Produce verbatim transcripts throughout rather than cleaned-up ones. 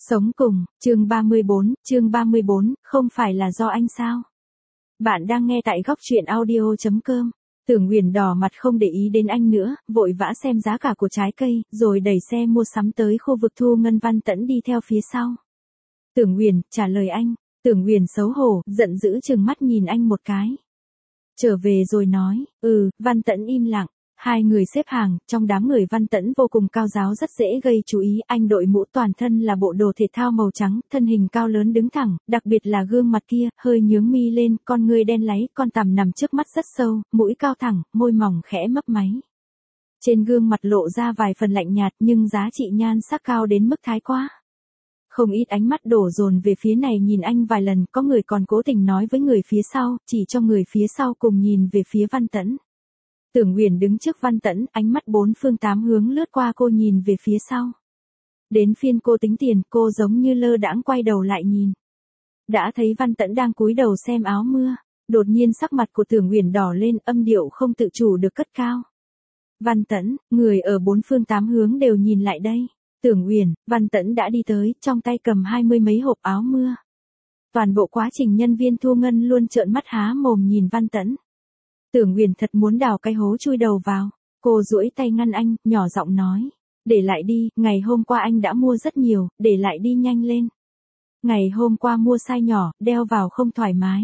Sống cùng, chương ba mươi bốn, chương ba mươi bốn, không phải là do anh sao? Bạn đang nghe tại góc truyện audio chấm com. Tưởng Nguyền đỏ mặt không để ý đến anh nữa, vội vã xem giá cả của trái cây, rồi đẩy xe mua sắm tới khu vực Thu Ngân. Văn Tẫn đi theo phía sau. Tưởng Nguyền, trả lời anh. Tưởng Nguyền xấu hổ, giận dữ trừng mắt nhìn anh một cái. Trở về rồi nói, ừ, Văn Tẫn im lặng. Hai người xếp hàng, trong đám người Văn Tẫn vô cùng cao giáo, rất dễ gây chú ý. Anh đội mũ toàn thân là bộ đồ thể thao màu trắng, thân hình cao lớn đứng thẳng, đặc biệt là gương mặt kia, hơi nhướng mi lên, con ngươi đen láy, con tằm nằm trước mắt rất sâu, mũi cao thẳng, môi mỏng khẽ mấp máy. Trên gương mặt lộ ra vài phần lạnh nhạt, nhưng giá trị nhan sắc cao đến mức thái quá. Không ít ánh mắt đổ dồn về phía này nhìn anh vài lần, có người còn cố tình nói với người phía sau, chỉ cho người phía sau cùng nhìn về phía Văn Tẫn. Tưởng Nguyền đứng trước Văn Tẫn, ánh mắt bốn phương tám hướng lướt qua cô nhìn về phía sau. Đến phiên cô tính tiền, cô giống như lơ đãng quay đầu lại nhìn. Đã thấy Văn Tẫn đang cúi đầu xem áo mưa, đột nhiên sắc mặt của Tưởng Nguyền đỏ lên, âm điệu không tự chủ được cất cao. Văn Tẫn, người ở bốn phương tám hướng đều nhìn lại đây. Tưởng Nguyền, Văn Tẫn đã đi tới, trong tay cầm hai mươi mấy hộp áo mưa. Toàn bộ quá trình nhân viên Thu Ngân luôn trợn mắt há mồm nhìn Văn Tẫn. Tưởng Nguyền thật muốn đào cái hố chui đầu vào. Cô duỗi tay ngăn anh, nhỏ giọng nói. Để lại đi, ngày hôm qua anh đã mua rất nhiều, để lại đi nhanh lên. Ngày hôm qua mua size nhỏ, đeo vào không thoải mái.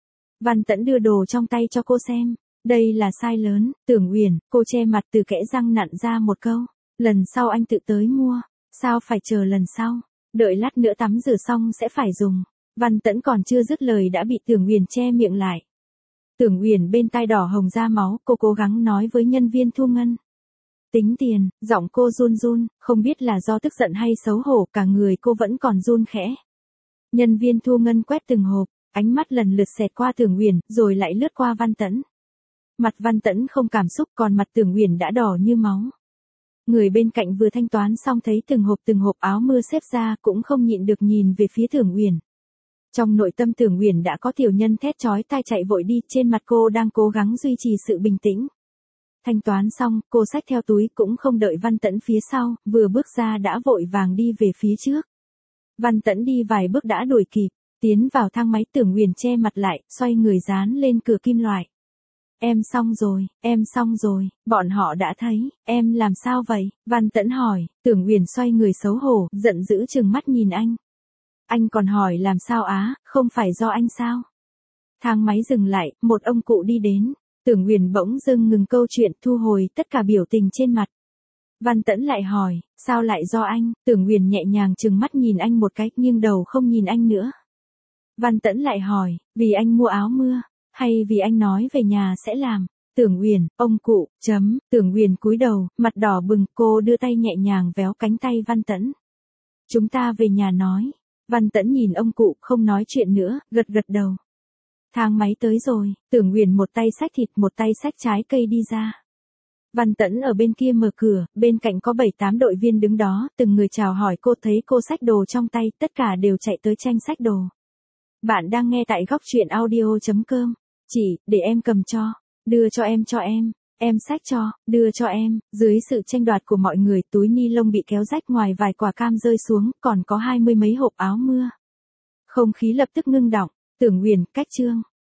Văn Tẫn đưa đồ trong tay cho cô xem. Đây là size lớn. Tưởng Nguyền, cô che mặt từ kẽ răng nặn ra một câu. Lần sau anh tự tới mua. Sao phải chờ lần sau? Đợi lát nữa tắm rửa xong sẽ phải dùng. Văn Tẫn còn chưa dứt lời đã bị Tưởng Nguyền che miệng lại. Tưởng Nguyền bên tai đỏ hồng ra máu, cô cố gắng nói với nhân viên Thu Ngân. Tính tiền, giọng cô run run, không biết là do tức giận hay xấu hổ, cả người cô vẫn còn run khẽ. Nhân viên Thu Ngân quét từng hộp, ánh mắt lần lượt xẹt qua Tưởng Nguyền, rồi lại lướt qua Văn Tẫn. Mặt Văn Tẫn không cảm xúc, còn mặt Tưởng Nguyền đã đỏ như máu. Người bên cạnh vừa thanh toán xong thấy từng hộp từng hộp áo mưa xếp ra, cũng không nhịn được nhìn về phía Tưởng Nguyền. Trong nội tâm Tưởng Nguyền đã có tiểu nhân thét chói tai chạy vội đi, trên mặt cô đang cố gắng duy trì sự bình tĩnh. Thanh toán xong, cô xách theo túi cũng không đợi Văn Tẫn phía sau, vừa bước ra đã vội vàng đi về phía trước. Văn Tẫn đi vài bước đã đuổi kịp, tiến vào thang máy. Tưởng Nguyền che mặt lại, xoay người dán lên cửa kim loại. Em xong rồi, em xong rồi, bọn họ đã thấy, em làm sao vậy? Văn Tẫn hỏi. Tưởng Nguyền xoay người xấu hổ, giận dữ trừng mắt nhìn anh. Anh còn hỏi làm sao á, không phải do anh sao? Thang máy dừng lại, một ông cụ đi đến. Tưởng Nguyền bỗng dưng ngừng câu chuyện, thu hồi tất cả biểu tình trên mặt. Văn Tẫn lại hỏi, sao lại do anh? Tưởng Nguyền nhẹ nhàng trừng mắt nhìn anh một cái, nghiêng đầu không nhìn anh nữa. Văn Tẫn lại hỏi, vì anh mua áo mưa, hay vì anh nói về nhà sẽ làm? Tưởng Nguyền, ông cụ, chấm. Tưởng Nguyền cúi đầu, mặt đỏ bừng, cô đưa tay nhẹ nhàng véo cánh tay Văn Tẫn. Chúng ta về nhà nói. Văn Tẫn nhìn ông cụ không nói chuyện nữa, gật gật đầu. Thang máy tới rồi, Tưởng Nguyền một tay xách thịt một tay xách trái cây đi ra. Văn Tẫn ở bên kia mở cửa, bên cạnh có bảy tám đội viên đứng đó, từng người chào hỏi cô, thấy cô xách đồ trong tay, tất cả đều chạy tới tranh xách đồ. Bạn đang nghe tại góc truyện audio chấm com. Chị, để em cầm cho, đưa cho em cho em, em xách cho, đưa cho em. Dưới sự tranh đoạt của mọi người, túi ni lông bị kéo rách, ngoài vài quả cam rơi xuống, còn có hai mươi mấy hộp áo mưa. Không khí lập tức ngưng đọng. Tưởng Nguyền, cách chương.